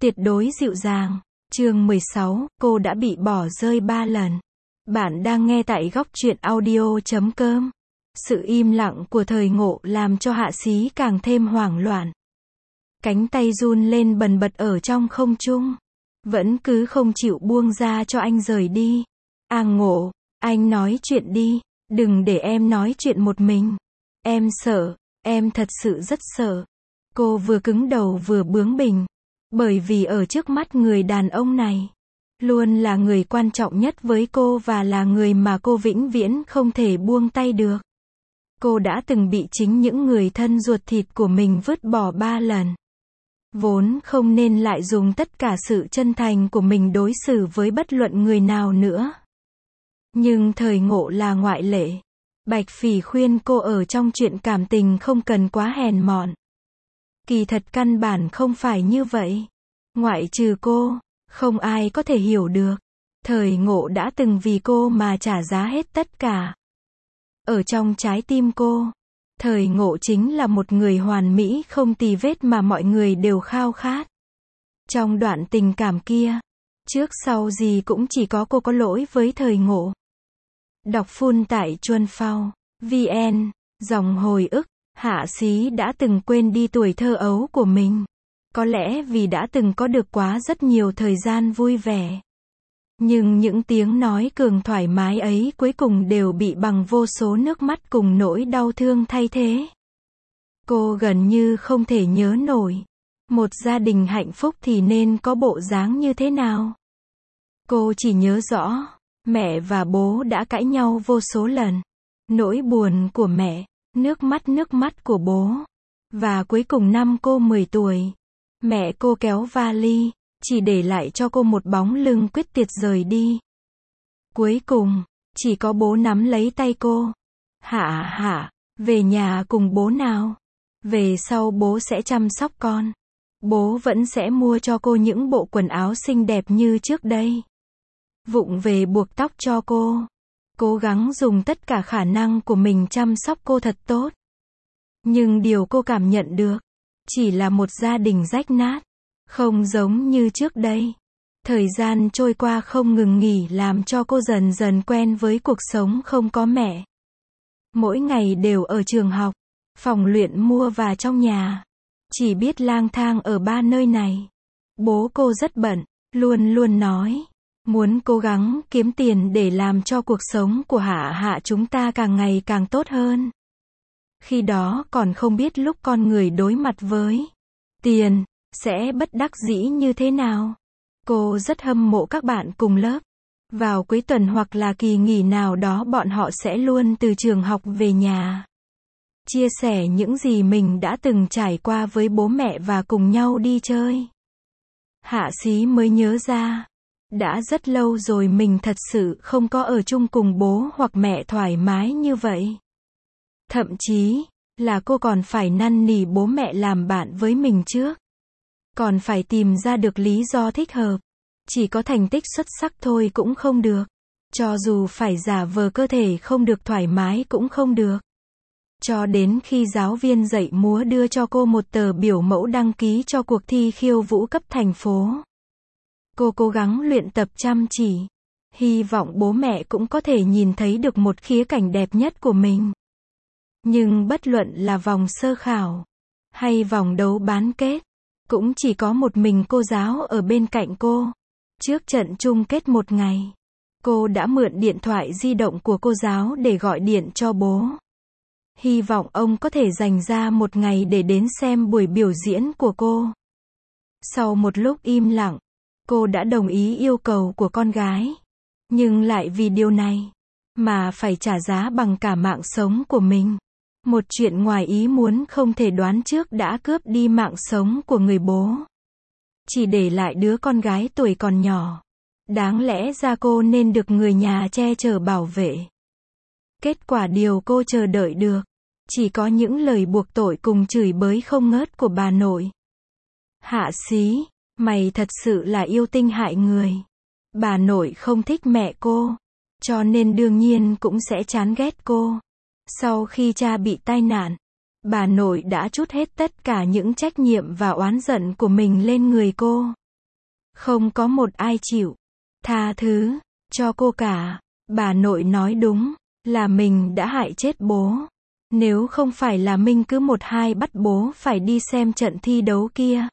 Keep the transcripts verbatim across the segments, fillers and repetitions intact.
Tuyệt đối dịu dàng. Chương mười sáu, cô đã bị bỏ rơi ba lần. Bạn đang nghe tại góc truyện audio chấm com. Sự im lặng của Thời Ngộ làm cho Hạ Xí càng thêm hoảng loạn. Cánh tay run lên bần bật ở trong không trung. Vẫn cứ không chịu buông ra cho anh rời đi. A Ngộ, anh nói chuyện đi. Đừng để em nói chuyện một mình. Em sợ, em thật sự rất sợ. Cô vừa cứng đầu vừa bướng bỉnh. Bởi vì ở trước mắt người đàn ông này, luôn là người quan trọng nhất với cô và là người mà cô vĩnh viễn không thể buông tay được. Cô đã từng bị chính những người thân ruột thịt của mình vứt bỏ ba lần. Vốn không nên lại dùng tất cả sự chân thành của mình đối xử với bất luận người nào nữa. Nhưng Thời Ngộ là ngoại lệ. Bạch Phỉ khuyên cô ở trong chuyện cảm tình không cần quá hèn mọn. Kỳ thật căn bản không phải như vậy. Ngoại trừ cô, không ai có thể hiểu được. Thời Ngộ đã từng vì cô mà trả giá hết tất cả. Ở trong trái tim cô, Thời Ngộ chính là một người hoàn mỹ không tì vết mà mọi người đều khao khát. Trong đoạn tình cảm kia, trước sau gì cũng chỉ có cô có lỗi với Thời Ngộ. Đọc full tại chuan phao chấm vn, dòng hồi ức. Hạ Xí đã từng quên đi tuổi thơ ấu của mình. Có lẽ vì đã từng có được quá rất nhiều thời gian vui vẻ. Nhưng những tiếng nói cường thoải mái ấy cuối cùng đều bị bằng vô số nước mắt cùng nỗi đau thương thay thế. Cô gần như không thể nhớ nổi. Một gia đình hạnh phúc thì nên có bộ dáng như thế nào. Cô chỉ nhớ rõ, mẹ và bố đã cãi nhau vô số lần. Nỗi buồn của mẹ, nước mắt nước mắt của bố. Và cuối cùng năm cô mười tuổi, mẹ cô kéo vali, chỉ để lại cho cô một bóng lưng quyết tuyệt rời đi. Cuối cùng, chỉ có bố nắm lấy tay cô. Hạ hạ, về nhà cùng bố nào. Về sau bố sẽ chăm sóc con. Bố vẫn sẽ mua cho cô những bộ quần áo xinh đẹp như trước đây. Vụng về buộc tóc cho cô. Cố gắng dùng tất cả khả năng của mình chăm sóc cô thật tốt. Nhưng điều cô cảm nhận được, chỉ là một gia đình rách nát. Không giống như trước đây. Thời gian trôi qua không ngừng nghỉ làm cho cô dần dần quen với cuộc sống không có mẹ. Mỗi ngày đều ở trường học, phòng luyện mua và trong nhà. Chỉ biết lang thang ở ba nơi này. Bố cô rất bận, luôn luôn nói. Muốn cố gắng kiếm tiền để làm cho cuộc sống của Hạ Hạ chúng ta càng ngày càng tốt hơn. Khi đó còn không biết lúc con người đối mặt với tiền, sẽ bất đắc dĩ như thế nào. Cô rất hâm mộ các bạn cùng lớp. Vào cuối tuần hoặc là kỳ nghỉ nào đó bọn họ sẽ luôn từ trường học về nhà. Chia sẻ những gì mình đã từng trải qua với bố mẹ và cùng nhau đi chơi. Hạ Xí mới nhớ ra. Đã rất lâu rồi mình thật sự không có ở chung cùng bố hoặc mẹ thoải mái như vậy. Thậm chí, là cô còn phải năn nỉ bố mẹ làm bạn với mình trước. Còn phải tìm ra được lý do thích hợp. Chỉ có thành tích xuất sắc thôi cũng không được. Cho dù phải giả vờ cơ thể không được thoải mái cũng không được. Cho đến khi giáo viên dạy múa đưa cho cô một tờ biểu mẫu đăng ký cho cuộc thi khiêu vũ cấp thành phố. Cô cố gắng luyện tập chăm chỉ. Hy vọng bố mẹ cũng có thể nhìn thấy được một khía cảnh đẹp nhất của mình. Nhưng bất luận là vòng sơ khảo, hay vòng đấu bán kết, cũng chỉ có một mình cô giáo ở bên cạnh cô. Trước trận chung kết một ngày, cô đã mượn điện thoại di động của cô giáo để gọi điện cho bố. Hy vọng ông có thể dành ra một ngày để đến xem buổi biểu diễn của cô. Sau một lúc im lặng, cô đã đồng ý yêu cầu của con gái. Nhưng lại vì điều này, mà phải trả giá bằng cả mạng sống của mình. Một chuyện ngoài ý muốn không thể đoán trước đã cướp đi mạng sống của người bố. Chỉ để lại đứa con gái tuổi còn nhỏ. Đáng lẽ ra cô nên được người nhà che chở bảo vệ. Kết quả điều cô chờ đợi được, chỉ có những lời buộc tội cùng chửi bới không ngớt của bà nội. Hạ Xí, mày thật sự là yêu tinh hại người. Bà nội không thích mẹ cô, cho nên đương nhiên cũng sẽ chán ghét cô. Sau khi cha bị tai nạn, bà nội đã trút hết tất cả những trách nhiệm và oán giận của mình lên người cô. Không có một ai chịu tha thứ cho cô cả. Bà nội nói đúng, là mình đã hại chết bố. Nếu không phải là Minh cứ một hai bắt bố phải đi xem trận thi đấu kia,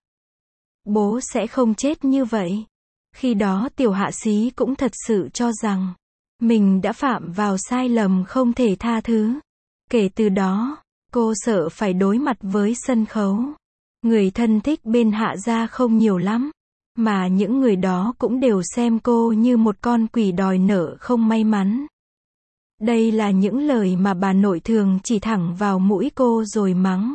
bố sẽ không chết như vậy. Khi đó Tiểu Hạ Xí cũng thật sự cho rằng mình đã phạm vào sai lầm không thể tha thứ. Kể từ đó, cô sợ phải đối mặt với sân khấu. Người thân thích bên Hạ gia không nhiều lắm, mà những người đó cũng đều xem cô như một con quỷ đòi nợ không may mắn. Đây là những lời mà bà nội thường chỉ thẳng vào mũi cô rồi mắng.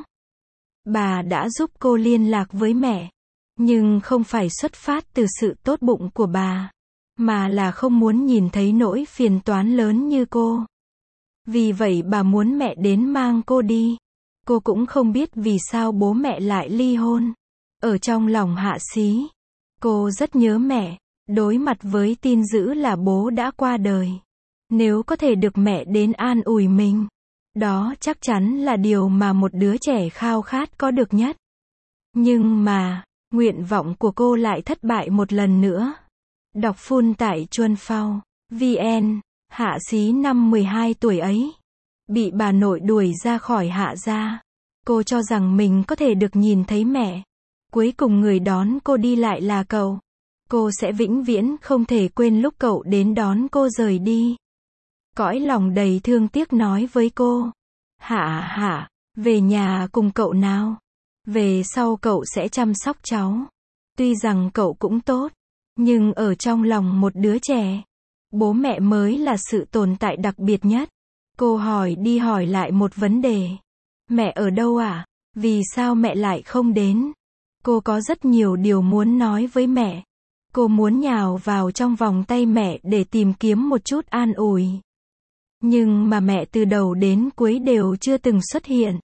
Bà đã giúp cô liên lạc với mẹ, nhưng không phải xuất phát từ sự tốt bụng của bà, mà là không muốn nhìn thấy nỗi phiền toán lớn như cô. Vì vậy bà muốn mẹ đến mang cô đi. Cô cũng không biết vì sao bố mẹ lại ly hôn. Ở trong lòng Hạ Xí, cô rất nhớ mẹ, đối mặt với tin dữ là bố đã qua đời. Nếu có thể được mẹ đến an ủi mình, đó chắc chắn là điều mà một đứa trẻ khao khát có được nhất. Nhưng mà, nguyện vọng của cô lại thất bại một lần nữa. Đọc phun tại Chuân Phao, vn, Hạ Xí năm mười hai tuổi ấy, bị bà nội đuổi ra khỏi Hạ gia. Cô cho rằng mình có thể được nhìn thấy mẹ. Cuối cùng người đón cô đi lại là cậu. Cô sẽ vĩnh viễn không thể quên lúc cậu đến đón cô rời đi. Cõi lòng đầy thương tiếc nói với cô. Hạ hạ, về nhà cùng cậu nào. Về sau cậu sẽ chăm sóc cháu. Tuy rằng cậu cũng tốt, nhưng ở trong lòng một đứa trẻ, bố mẹ mới là sự tồn tại đặc biệt nhất. Cô hỏi đi hỏi lại một vấn đề. Mẹ ở đâu à? Vì sao mẹ lại không đến? Cô có rất nhiều điều muốn nói với mẹ. Cô muốn nhào vào trong vòng tay mẹ để tìm kiếm một chút an ủi. Nhưng mà mẹ từ đầu đến cuối đều chưa từng xuất hiện.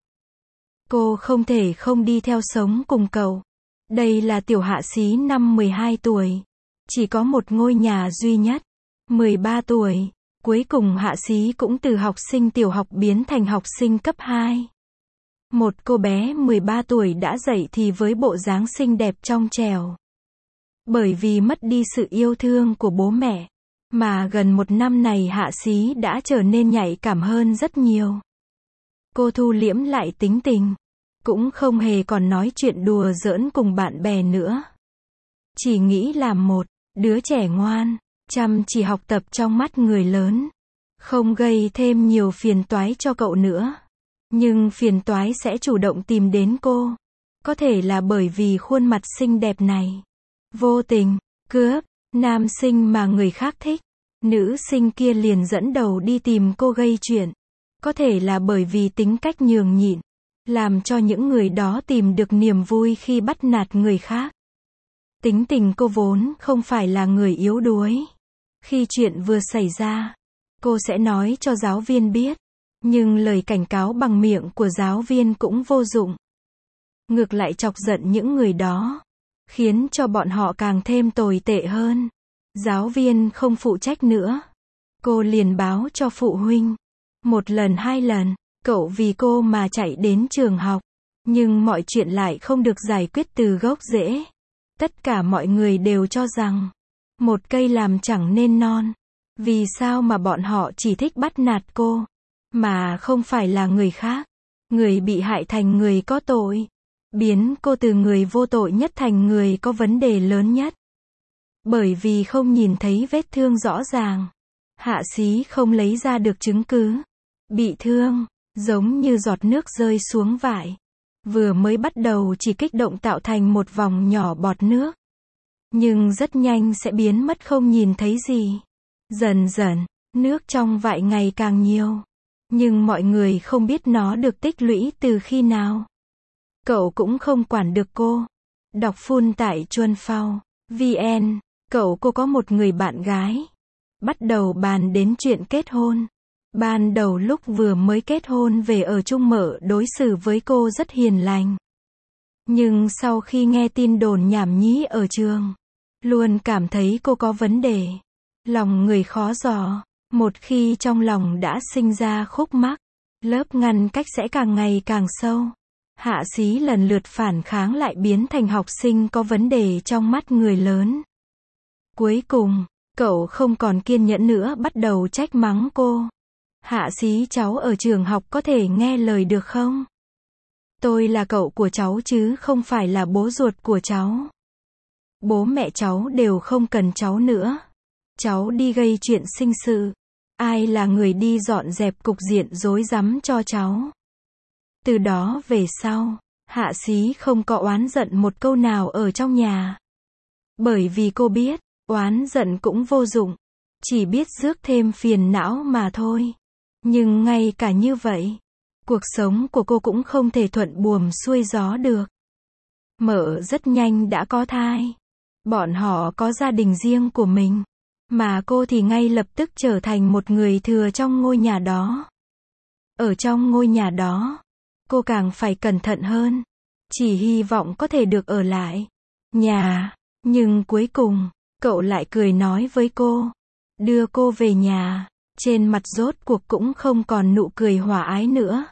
Cô không thể không đi theo sống cùng cậu. Đây là Tiểu Hạ Xí năm mười hai tuổi. Chỉ có một ngôi nhà duy nhất. mười ba tuổi. Cuối cùng Hạ Xí cũng từ học sinh tiểu học biến thành học sinh cấp hai. Một cô bé mười ba tuổi đã dậy thì với bộ dáng xinh đẹp trong trẻo. Bởi vì mất đi sự yêu thương của bố mẹ, mà gần một năm này Hạ Xí đã trở nên nhạy cảm hơn rất nhiều. Cô thu liễm lại tính tình, cũng không hề còn nói chuyện đùa giỡn cùng bạn bè nữa. Chỉ nghĩ làm một đứa trẻ ngoan, chăm chỉ học tập trong mắt người lớn, không gây thêm nhiều phiền toái cho cậu nữa. Nhưng phiền toái sẽ chủ động tìm đến cô. Có thể là bởi vì khuôn mặt xinh đẹp này vô tình cướp nam sinh mà người khác thích. Nữ sinh kia liền dẫn đầu đi tìm cô gây chuyện. Có thể là bởi vì tính cách nhường nhịn, làm cho những người đó tìm được niềm vui khi bắt nạt người khác. Tính tình cô vốn không phải là người yếu đuối. Khi chuyện vừa xảy ra, cô sẽ nói cho giáo viên biết. Nhưng lời cảnh cáo bằng miệng của giáo viên cũng vô dụng. Ngược lại chọc giận những người đó, khiến cho bọn họ càng thêm tồi tệ hơn. Giáo viên không phụ trách nữa. Cô liền báo cho phụ huynh. Một lần hai lần, cậu vì cô mà chạy đến trường học. Nhưng mọi chuyện lại không được giải quyết từ gốc rễ. Tất cả mọi người đều cho rằng, một cây làm chẳng nên non. Vì sao mà bọn họ chỉ thích bắt nạt cô, mà không phải là người khác. Người bị hại thành người có tội. Biến cô từ người vô tội nhất thành người có vấn đề lớn nhất. Bởi vì không nhìn thấy vết thương rõ ràng, Hạ Xí không lấy ra được chứng cứ. Bị thương, giống như giọt nước rơi xuống vải. Vừa mới bắt đầu chỉ kích động tạo thành một vòng nhỏ bọt nước. Nhưng rất nhanh sẽ biến mất không nhìn thấy gì. Dần dần, nước trong vại ngày càng nhiều. Nhưng mọi người không biết nó được tích lũy từ khi nào. Cậu cũng không quản được cô. Đọc phun tại Chuân Phao, vn, cậu cô có một người bạn gái. Bắt đầu bàn đến chuyện kết hôn. Ban đầu lúc vừa mới kết hôn về ở chung Mở đối xử với cô rất hiền lành. Nhưng sau khi nghe tin đồn nhảm nhí ở trường, luôn cảm thấy cô có vấn đề. Lòng người khó dò. Một khi trong lòng đã sinh ra khúc mắc, lớp ngăn cách sẽ càng ngày càng sâu. Hạ Xí lần lượt phản kháng lại biến thành học sinh có vấn đề trong mắt người lớn. Cuối cùng, cậu không còn kiên nhẫn nữa bắt đầu trách mắng cô. Hạ Xí, cháu ở trường học có thể nghe lời được không? Tôi là cậu của cháu chứ không phải là bố ruột của cháu. Bố mẹ cháu đều không cần cháu nữa. Cháu đi gây chuyện sinh sự. Ai là người đi dọn dẹp cục diện rối rắm cho cháu? Từ đó về sau, Hạ Xí không có oán giận một câu nào ở trong nhà. Bởi vì cô biết, oán giận cũng vô dụng. Chỉ biết rước thêm phiền não mà thôi. Nhưng ngay cả như vậy, cuộc sống của cô cũng không thể thuận buồm xuôi gió được. Mợ rất nhanh đã có thai. Bọn họ có gia đình riêng của mình. Mà cô thì ngay lập tức trở thành một người thừa trong ngôi nhà đó. Ở trong ngôi nhà đó, cô càng phải cẩn thận hơn. Chỉ hy vọng có thể được ở lại nhà. Nhưng cuối cùng, cậu lại cười nói với cô. Đưa cô về nhà. Trên mặt rốt cuộc cũng không còn nụ cười hòa ái nữa.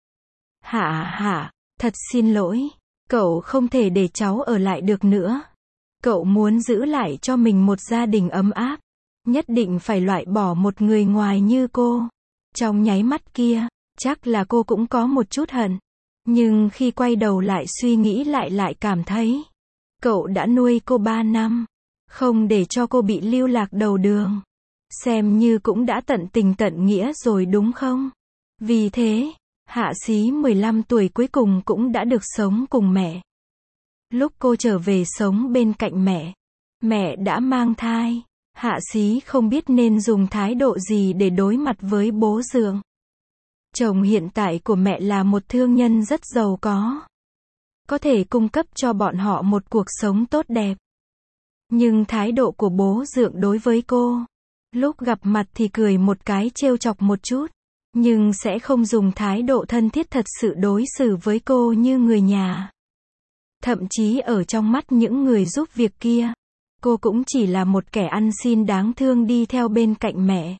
Hạ Hạ, thật xin lỗi. Cậu không thể để cháu ở lại được nữa. Cậu muốn giữ lại cho mình một gia đình ấm áp. Nhất định phải loại bỏ một người ngoài như cô. Trong nháy mắt kia, chắc là cô cũng có một chút hận. Nhưng khi quay đầu lại suy nghĩ lại lại cảm thấy. Cậu đã nuôi cô ba năm. Không để cho cô bị lưu lạc đầu đường. Xem như cũng đã tận tình tận nghĩa rồi đúng không? Vì thế, Hạ Xí mười lăm tuổi cuối cùng cũng đã được sống cùng mẹ. Lúc cô trở về sống bên cạnh mẹ, mẹ đã mang thai. Hạ Xí không biết nên dùng thái độ gì để đối mặt với bố dượng. Chồng hiện tại của mẹ là một thương nhân rất giàu có. Có thể cung cấp cho bọn họ một cuộc sống tốt đẹp. Nhưng thái độ của bố dượng đối với cô, lúc gặp mặt thì cười một cái trêu chọc một chút. Nhưng sẽ không dùng thái độ thân thiết thật sự đối xử với cô như người nhà. Thậm chí ở trong mắt những người giúp việc kia, cô cũng chỉ là một kẻ ăn xin đáng thương đi theo bên cạnh mẹ.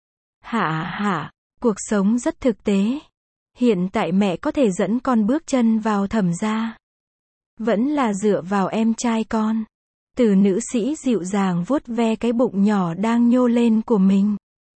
Hạ Hạ, cuộc sống rất thực tế. Hiện tại mẹ có thể dẫn con bước chân vào Thẩm gia. Vẫn là dựa vào em trai con. Từ nữ sĩ dịu dàng vuốt ve cái bụng nhỏ đang nhô lên của mình.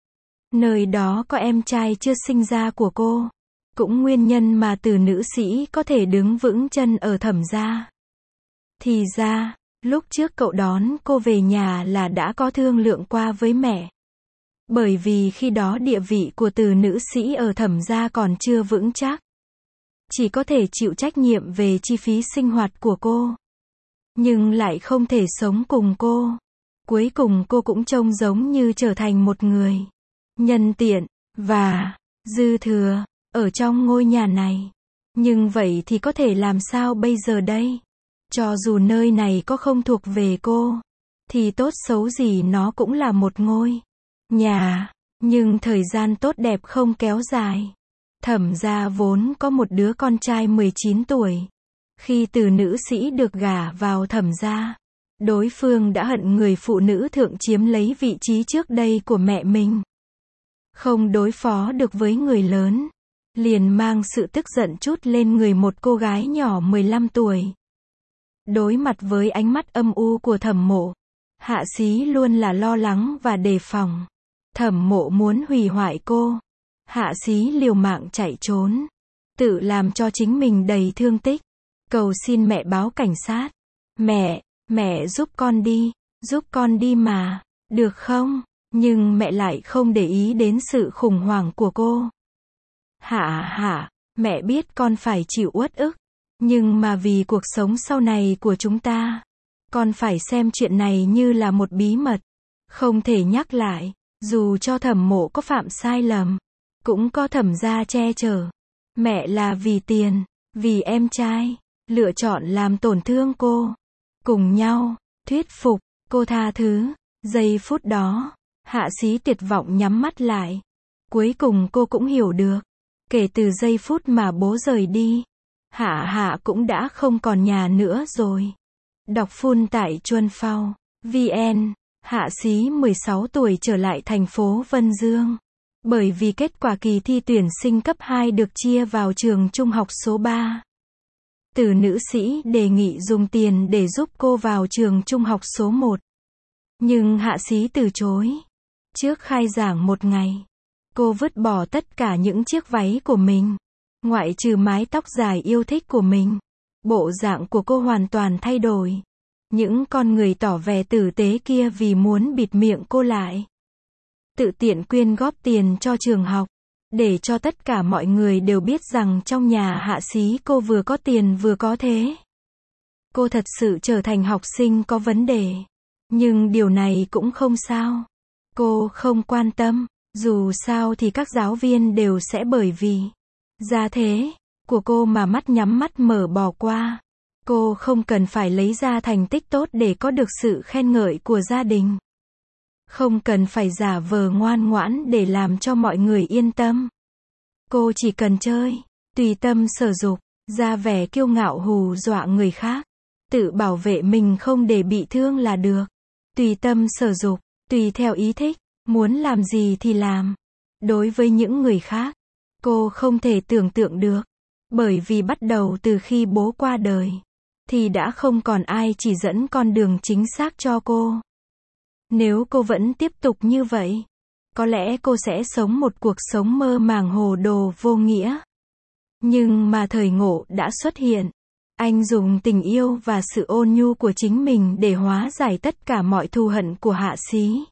Nơi đó có em trai chưa sinh ra của cô. Cũng nguyên nhân mà từ nữ sĩ có thể đứng vững chân ở Thẩm gia. Thì ra, lúc trước cậu đón cô về nhà là đã có thương lượng qua với mẹ. Bởi vì khi đó địa vị của từ nữ sĩ ở Thẩm gia còn chưa vững chắc. Chỉ có thể chịu trách nhiệm về chi phí sinh hoạt của cô. Nhưng lại không thể sống cùng cô. Cuối cùng cô cũng trông giống như trở thành một người nhân tiện, và dư thừa, ở trong ngôi nhà này. Nhưng vậy thì có thể làm sao bây giờ đây? Cho dù nơi này có không thuộc về cô, thì tốt xấu gì nó cũng là một ngôi nhà. Nhưng thời gian tốt đẹp không kéo dài. Thẩm gia vốn có một đứa con trai mười chín tuổi. Khi từ nữ sĩ được gả vào Thẩm gia, đối phương đã hận người phụ nữ thượng chiếm lấy vị trí trước đây của mẹ mình. Không đối phó được với người lớn, liền mang sự tức giận trút lên người một cô gái nhỏ mười lăm tuổi. Đối mặt với ánh mắt âm u của Thẩm Mộ, Hạ Xí luôn là lo lắng và đề phòng. Thẩm Mộ muốn hủy hoại cô. Hạ Xí liều mạng chạy trốn, tự làm cho chính mình đầy thương tích. Cầu xin mẹ báo cảnh sát. Mẹ, mẹ giúp con đi, giúp con đi mà, được không? Nhưng mẹ lại không để ý đến sự khủng hoảng của cô. Hạ Hạ, mẹ biết con phải chịu uất ức. Nhưng mà vì cuộc sống sau này của chúng ta, con phải xem chuyện này như là một bí mật. Không thể nhắc lại, dù cho Thẩm Mộ có phạm sai lầm, cũng có Thẩm gia che chở. Mẹ là vì tiền, vì em trai, lựa chọn làm tổn thương cô. Cùng nhau, thuyết phục, cô tha thứ. Giây phút đó, Hạ Xí tuyệt vọng nhắm mắt lại. Cuối cùng cô cũng hiểu được. Kể từ giây phút mà bố rời đi, Hạ Hạ cũng đã không còn nhà nữa rồi. Đọc phun tại Chuân Phao, vn. Hạ Xí mười sáu tuổi trở lại thành phố Vân Dương. Bởi vì kết quả kỳ thi tuyển sinh cấp hai được chia vào trường trung học số ba. Từ nữ sĩ đề nghị dùng tiền để giúp cô vào trường trung học số một. Nhưng Hạ Xí từ chối. Trước khai giảng một ngày, cô vứt bỏ tất cả những chiếc váy của mình, ngoại trừ mái tóc dài yêu thích của mình. Bộ dạng của cô hoàn toàn thay đổi. Những con người tỏ vẻ tử tế kia vì muốn bịt miệng cô lại, tự tiện quyên góp tiền cho trường học, để cho tất cả mọi người đều biết rằng trong nhà Hạ Xí cô vừa có tiền vừa có thế. Cô thật sự trở thành học sinh có vấn đề. Nhưng điều này cũng không sao. Cô không quan tâm. Dù sao thì các giáo viên đều sẽ bởi vì gia thế của cô mà mắt nhắm mắt mở bỏ qua. Cô không cần phải lấy ra thành tích tốt để có được sự khen ngợi của gia đình. Không cần phải giả vờ ngoan ngoãn để làm cho mọi người yên tâm. Cô chỉ cần chơi, tùy tâm sở dục, ra vẻ kiêu ngạo hù dọa người khác, tự bảo vệ mình không để bị thương là được. Tùy tâm sở dục, tùy theo ý thích, muốn làm gì thì làm. Đối với những người khác, cô không thể tưởng tượng được. Bởi vì bắt đầu từ khi bố qua đời, thì đã không còn ai chỉ dẫn con đường chính xác cho cô. Nếu cô vẫn tiếp tục như vậy, có lẽ cô sẽ sống một cuộc sống mơ màng hồ đồ vô nghĩa. Nhưng mà thời Ngộ đã xuất hiện. Anh dùng tình yêu và sự ôn nhu của chính mình để hóa giải tất cả mọi thù hận của Hạ Xí.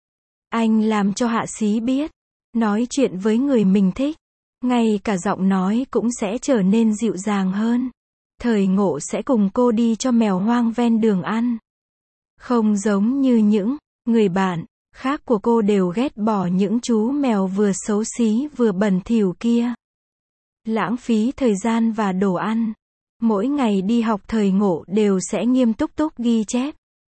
Anh làm cho Hạ Xí biết, nói chuyện với người mình thích, ngay cả giọng nói cũng sẽ trở nên dịu dàng hơn. Thời Ngộ sẽ cùng cô đi cho mèo hoang ven đường ăn. Không giống như những người bạn khác của cô đều ghét bỏ những chú mèo vừa xấu xí vừa bẩn thỉu kia. Lãng phí thời gian và đồ ăn. Mỗi ngày đi học Thời Ngộ đều sẽ nghiêm túc túc ghi chép.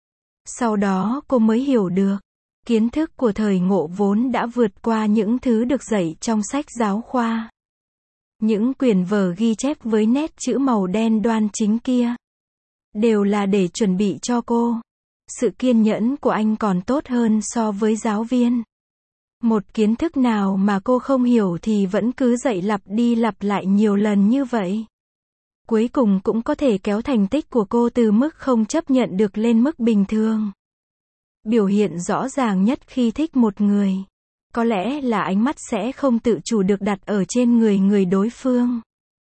Sau đó cô mới hiểu được, kiến thức của Thời Ngộ vốn đã vượt qua những thứ được dạy trong sách giáo khoa. Những quyển vở ghi chép với nét chữ màu đen đoan chính kia, đều là để chuẩn bị cho cô. Sự kiên nhẫn của anh còn tốt hơn so với giáo viên. Một kiến thức nào mà cô không hiểu thì vẫn cứ dạy lặp đi lặp lại nhiều lần như vậy. Cuối cùng cũng có thể kéo thành tích của cô từ mức không chấp nhận được lên mức bình thường. Biểu hiện rõ ràng nhất khi thích một người, có lẽ là ánh mắt sẽ không tự chủ được đặt ở trên người người đối phương.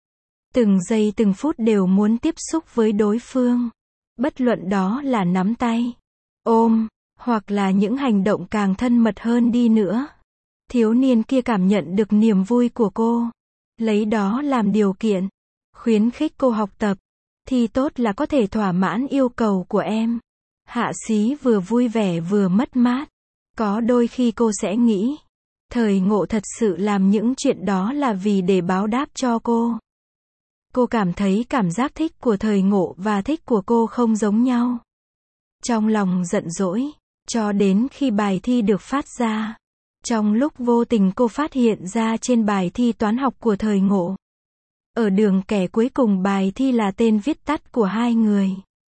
Từng giây từng phút đều muốn tiếp xúc với đối phương. Bất luận đó là nắm tay, ôm, hoặc là những hành động càng thân mật hơn đi nữa. Thiếu niên kia cảm nhận được niềm vui của cô, lấy đó làm điều kiện, khuyến khích cô học tập, thì tốt là có thể thỏa mãn yêu cầu của em. Hạ Xí vừa vui vẻ vừa mất mát. Có đôi khi cô sẽ nghĩ, Thời Ngộ thật sự làm những chuyện đó là vì để báo đáp cho cô. Cô cảm thấy cảm giác thích của Thời Ngộ và thích của cô không giống nhau. Trong lòng giận dỗi, cho đến khi bài thi được phát ra. Trong lúc vô tình cô phát hiện ra trên bài thi toán học của Thời Ngộ, ở đường kẻ cuối cùng bài thi là tên viết tắt của hai người.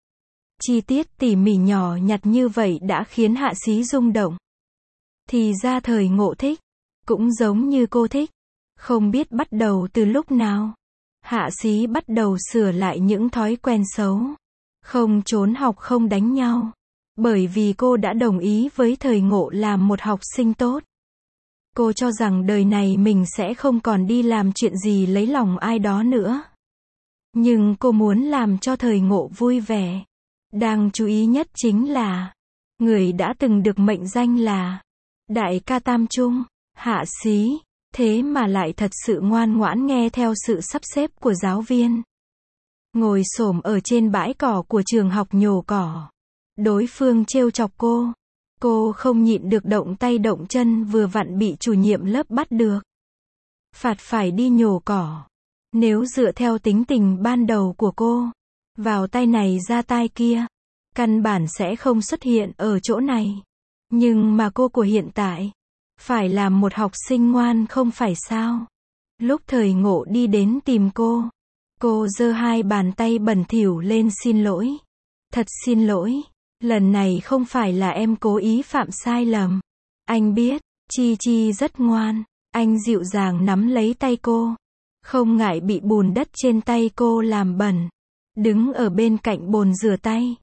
Chi tiết tỉ mỉ nhỏ nhặt như vậy đã khiến Hạ Xí rung động. Thì ra Thời Ngộ thích, cũng giống như cô thích. Không biết bắt đầu từ lúc nào, Hạ Xí bắt đầu sửa lại những thói quen xấu. Không trốn học, không đánh nhau. Bởi vì cô đã đồng ý với Thời Ngộ làm một học sinh tốt. Cô cho rằng đời này mình sẽ không còn đi làm chuyện gì lấy lòng ai đó nữa. Nhưng cô muốn làm cho Thời Ngộ vui vẻ. Đáng chú ý nhất chính là, người đã từng được mệnh danh là Đại ca Tam Trung, Hạ Xí, thế mà lại thật sự ngoan ngoãn nghe theo sự sắp xếp của giáo viên. Ngồi xổm ở trên bãi cỏ của trường học nhổ cỏ. Đối phương trêu chọc cô. Cô không nhịn được động tay động chân, vừa vặn bị chủ nhiệm lớp bắt được. Phạt phải đi nhổ cỏ. Nếu dựa theo tính tình ban đầu của cô, vào tay này ra tay kia, căn bản sẽ không xuất hiện ở chỗ này. Nhưng mà cô của hiện tại, phải làm một học sinh ngoan không phải sao. Lúc Thời Ngộ đi đến tìm cô, cô giơ hai bàn tay bẩn thỉu lên xin lỗi. Thật xin lỗi, lần này không phải là em cố ý phạm sai lầm. Anh biết, Chi Chi rất ngoan. Anh dịu dàng nắm lấy tay cô, không ngại bị bùn đất trên tay cô làm bẩn. Đứng ở bên cạnh bồn rửa tay,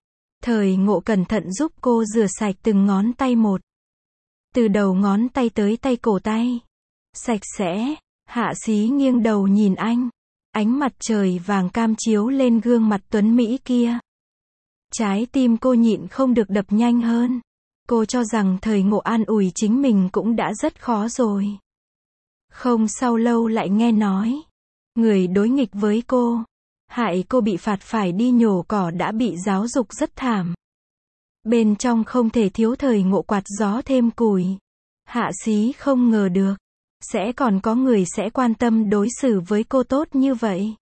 Thời Ngộ cẩn thận giúp cô rửa sạch từng ngón tay một. Từ đầu ngón tay tới tay cổ tay. Sạch sẽ. Hạ Xí nghiêng đầu nhìn anh. Ánh mặt trời vàng cam chiếu lên gương mặt tuấn mỹ kia. Trái tim cô nhịn không được đập nhanh hơn. Cô cho rằng Thời Ngộ an ủi chính mình cũng đã rất khó rồi. Không sau lâu lại nghe nói. Người đối nghịch với cô, hại cô bị phạt phải đi nhổ cỏ đã bị giáo dục rất thảm. Bên trong không thể thiếu Thời Ngộ quạt gió thêm củi. Hạ Xí không ngờ được. Sẽ còn có người sẽ quan tâm đối xử với cô tốt như vậy.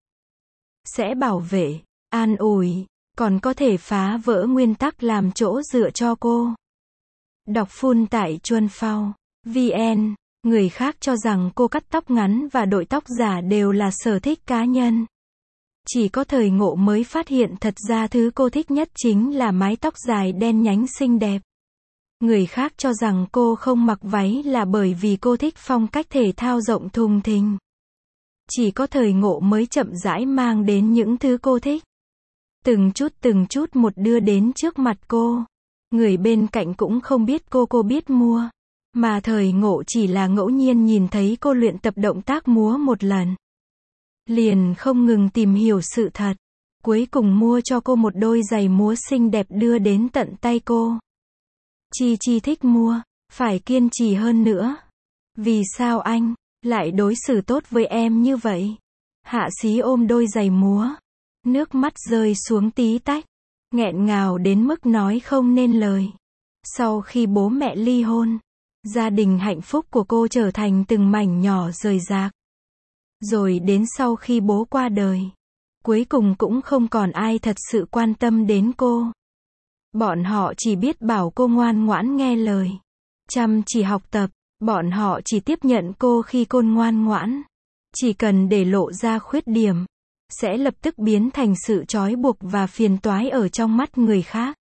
Sẽ bảo vệ, an ủi, còn có thể phá vỡ nguyên tắc làm chỗ dựa cho cô. Đọc full tại chuan phao chấm vn. Người khác cho rằng cô cắt tóc ngắn và đội tóc giả đều là sở thích cá nhân. Chỉ có Thời Ngộ mới phát hiện thật ra thứ cô thích nhất chính là mái tóc dài đen nhánh xinh đẹp. Người khác cho rằng cô không mặc váy là bởi vì cô thích phong cách thể thao rộng thùng thình. Chỉ có Thời Ngộ mới chậm rãi mang đến những thứ cô thích. Từng chút từng chút một đưa đến trước mặt cô. Người bên cạnh cũng không biết cô cô biết mua. Mà Thời Ngộ chỉ là ngẫu nhiên nhìn thấy cô luyện tập động tác múa một lần. Liền không ngừng tìm hiểu sự thật. Cuối cùng mua cho cô một đôi giày múa xinh đẹp đưa đến tận tay cô. Chi Chi thích mua, phải kiên trì hơn nữa. Vì sao anh lại đối xử tốt với em như vậy? Hạ Xí ôm đôi giày múa. Nước mắt rơi xuống tí tách. Nghẹn ngào đến mức nói không nên lời. Sau khi bố mẹ ly hôn, gia đình hạnh phúc của cô trở thành từng mảnh nhỏ rời rạc. Rồi đến sau khi bố qua đời, cuối cùng cũng không còn ai thật sự quan tâm đến cô. Bọn họ chỉ biết bảo cô ngoan ngoãn nghe lời, chăm chỉ học tập. Bọn họ chỉ tiếp nhận cô khi cô ngoan ngoãn. Chỉ cần để lộ ra khuyết điểm, sẽ lập tức biến thành sự trói buộc và phiền toái ở trong mắt người khác.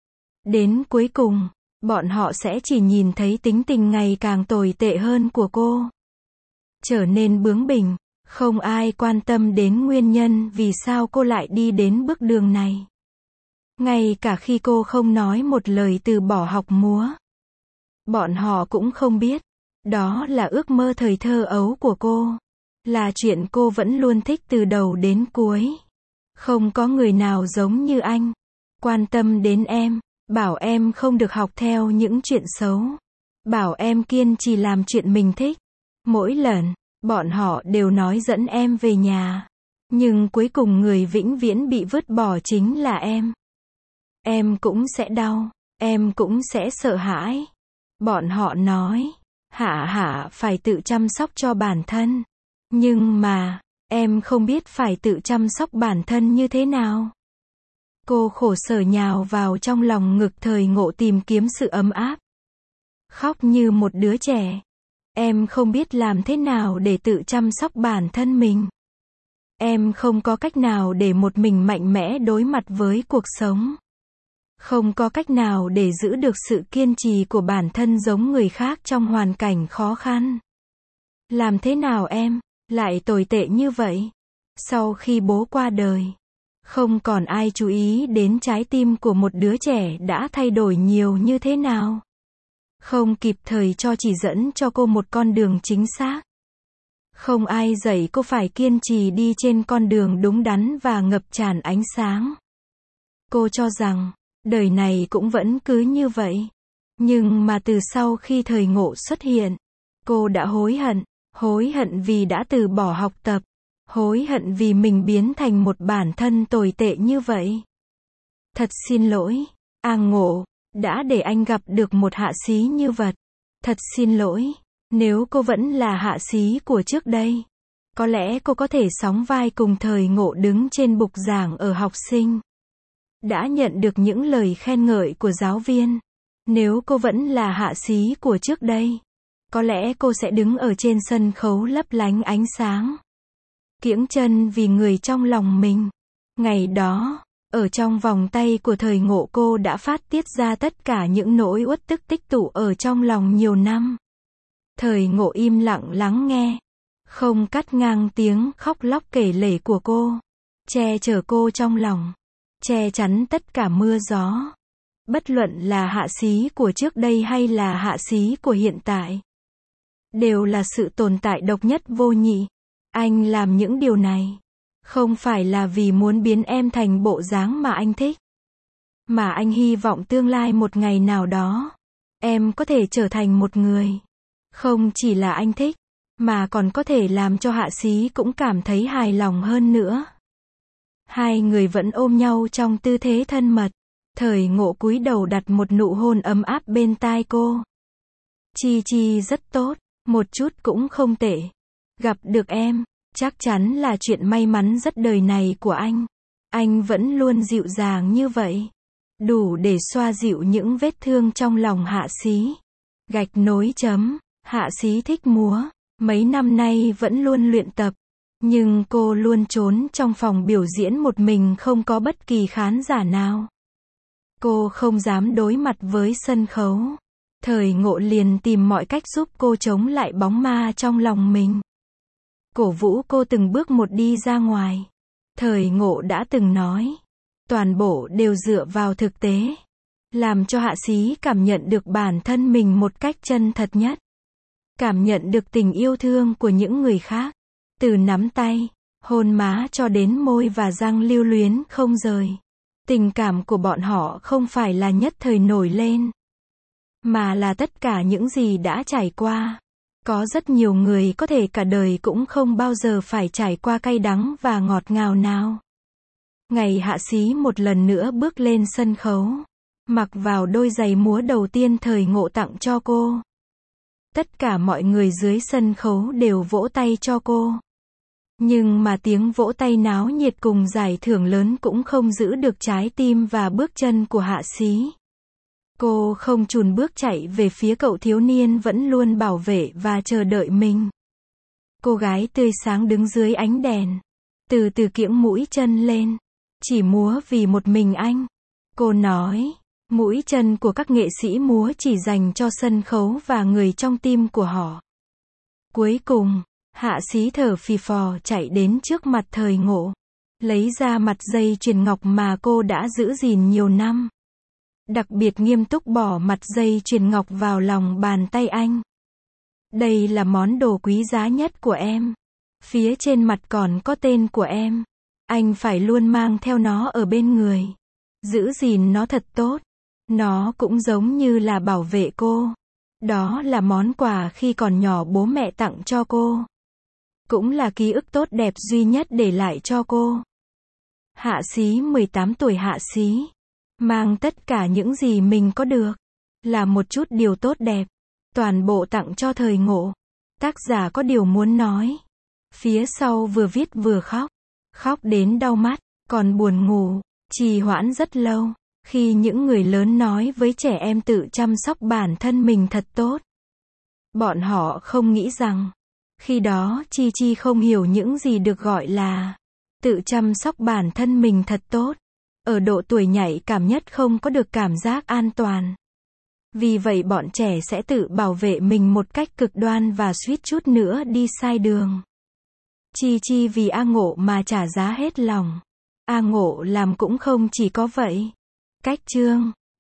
Đến cuối cùng, bọn họ sẽ chỉ nhìn thấy tính tình ngày càng tồi tệ hơn của cô. Trở nên bướng bỉnh, không ai quan tâm đến nguyên nhân vì sao cô lại đi đến bước đường này. Ngay cả khi cô không nói một lời từ bỏ học múa, bọn họ cũng không biết. Đó là ước mơ thời thơ ấu của cô. Là chuyện cô vẫn luôn thích từ đầu đến cuối. Không có người nào giống như anh. Quan tâm đến em. Bảo em không được học theo những chuyện xấu. Bảo em kiên trì làm chuyện mình thích. Mỗi lần, bọn họ đều nói dẫn em về nhà. Nhưng cuối cùng người vĩnh viễn bị vứt bỏ chính là em. Em cũng sẽ đau. Em cũng sẽ sợ hãi. Bọn họ nói, Hạ Hạ phải tự chăm sóc cho bản thân. Nhưng mà, em không biết phải tự chăm sóc bản thân như thế nào. Cô khổ sở nhào vào trong lòng ngực Thời Ngộ tìm kiếm sự ấm áp. Khóc như một đứa trẻ. Em không biết làm thế nào để tự chăm sóc bản thân mình. Em không có cách nào để một mình mạnh mẽ đối mặt với cuộc sống. Không có cách nào để giữ được sự kiên trì của bản thân giống người khác trong hoàn cảnh khó khăn. Làm thế nào em lại tồi tệ như vậy? Sau khi bố qua đời, không còn ai chú ý đến trái tim của một đứa trẻ đã thay đổi nhiều như thế nào. Không kịp thời cho chỉ dẫn cho cô một con đường chính xác. Không ai dạy cô phải kiên trì đi trên con đường đúng đắn và ngập tràn ánh sáng. Cô cho rằng, đời này cũng vẫn cứ như vậy. Nhưng mà từ sau khi Thời Ngộ xuất hiện, cô đã hối hận. Hối hận vì đã từ bỏ học tập. Hối hận vì mình biến thành một bản thân tồi tệ như vậy. Thật xin lỗi, A Ngộ, đã để anh gặp được một Hạ Xí như vật. Thật xin lỗi, nếu cô vẫn là Hạ Xí của trước đây, có lẽ cô có thể sóng vai cùng Thời Ngộ đứng trên bục giảng ở học sinh. Đã nhận được những lời khen ngợi của giáo viên. Nếu cô vẫn là Hạ Xí của trước đây, có lẽ cô sẽ đứng ở trên sân khấu lấp lánh ánh sáng. Kiễng chân vì người trong lòng mình. Ngày đó, ở trong vòng tay của Thời Ngộ cô đã phát tiết ra tất cả những nỗi uất tức tích tụ ở trong lòng nhiều năm. Thời Ngộ im lặng lắng nghe. Không cắt ngang tiếng khóc lóc kể lể của cô. Che chở cô trong lòng. che chắn tất cả mưa gió. Bất luận là Hạ Xí của trước đây hay là Hạ Xí của hiện tại, đều là sự tồn tại độc nhất vô nhị. Anh làm những điều này không phải là vì muốn biến em thành bộ dáng mà anh thích, mà anh hy vọng tương lai một ngày nào đó, em có thể trở thành một người không chỉ là anh thích, mà còn có thể làm cho Hạ Xí cũng cảm thấy hài lòng hơn nữa. Hai người vẫn ôm nhau trong tư thế thân mật. Thời Ngộ cúi đầu đặt một nụ hôn ấm áp bên tai cô. Chi Chi rất tốt, một chút cũng không tệ. Gặp được em, chắc chắn là chuyện may mắn rất đời này của anh. Anh vẫn luôn dịu dàng như vậy, đủ để xoa dịu những vết thương trong lòng Hạ Xí. Gạch nối chấm, Hạ Xí thích múa, mấy năm nay vẫn luôn luyện tập, nhưng cô luôn trốn trong phòng biểu diễn một mình, không có bất kỳ khán giả nào. Cô không dám đối mặt với sân khấu. Thời Ngộ liền tìm mọi cách giúp cô chống lại bóng ma trong lòng mình, cổ vũ cô từng bước một đi ra ngoài. Thời Ngộ đã từng nói, toàn bộ đều dựa vào thực tế, làm cho Hạ Xí cảm nhận được bản thân mình một cách chân thật nhất, cảm nhận được tình yêu thương của những người khác, từ nắm tay, hôn má cho đến môi và răng lưu luyến không rời. Tình cảm của bọn họ không phải là nhất thời nổi lên, mà là tất cả những gì đã trải qua. Có rất nhiều người có thể cả đời cũng không bao giờ phải trải qua cay đắng và ngọt ngào nào. Ngày Hạ Xí một lần nữa bước lên sân khấu, mặc vào đôi giày múa đầu tiên Thời Ngộ tặng cho cô. Tất cả mọi người dưới sân khấu đều vỗ tay cho cô. Nhưng mà tiếng vỗ tay náo nhiệt cùng giải thưởng lớn cũng không giữ được trái tim và bước chân của Hạ Xí. Cô không chùn bước chạy về phía cậu thiếu niên vẫn luôn bảo vệ và chờ đợi mình. Cô gái tươi sáng đứng dưới ánh đèn, từ từ kiễng mũi chân lên, chỉ múa vì một mình anh. Cô nói, mũi chân của các nghệ sĩ múa chỉ dành cho sân khấu và người trong tim của họ. Cuối cùng, Hạ Xí thở phì phò chạy đến trước mặt Thời Ngộ, lấy ra mặt dây chuyền ngọc mà cô đã giữ gìn nhiều năm. Đặc biệt nghiêm túc bỏ mặt dây chuyền ngọc vào lòng bàn tay anh. Đây là món đồ quý giá nhất của em. Phía trên mặt còn có tên của em. Anh phải luôn mang theo nó ở bên người, giữ gìn nó thật tốt. Nó cũng giống như là bảo vệ cô. Đó là món quà khi còn nhỏ bố mẹ tặng cho cô, cũng là ký ức tốt đẹp duy nhất để lại cho cô. Hạ Xí mười tám tuổi Hạ Xí mang tất cả những gì mình có được, là một chút điều tốt đẹp, toàn bộ tặng cho Thời Ngộ. Tác giả có điều muốn nói. Phía sau vừa viết vừa khóc, khóc đến đau mắt, còn buồn ngủ, trì hoãn rất lâu. Khi những người lớn nói với trẻ em tự chăm sóc bản thân mình thật tốt, bọn họ không nghĩ rằng, khi đó Chi Chi không hiểu những gì được gọi là tự chăm sóc bản thân mình thật tốt. Ở độ tuổi nhạy cảm nhất không có được cảm giác an toàn. Vì vậy bọn trẻ sẽ tự bảo vệ mình một cách cực đoan và suýt chút nữa đi sai đường. Chi Chi vì A Ngộ mà trả giá hết lòng. A Ngộ làm cũng không chỉ có vậy. Cách chương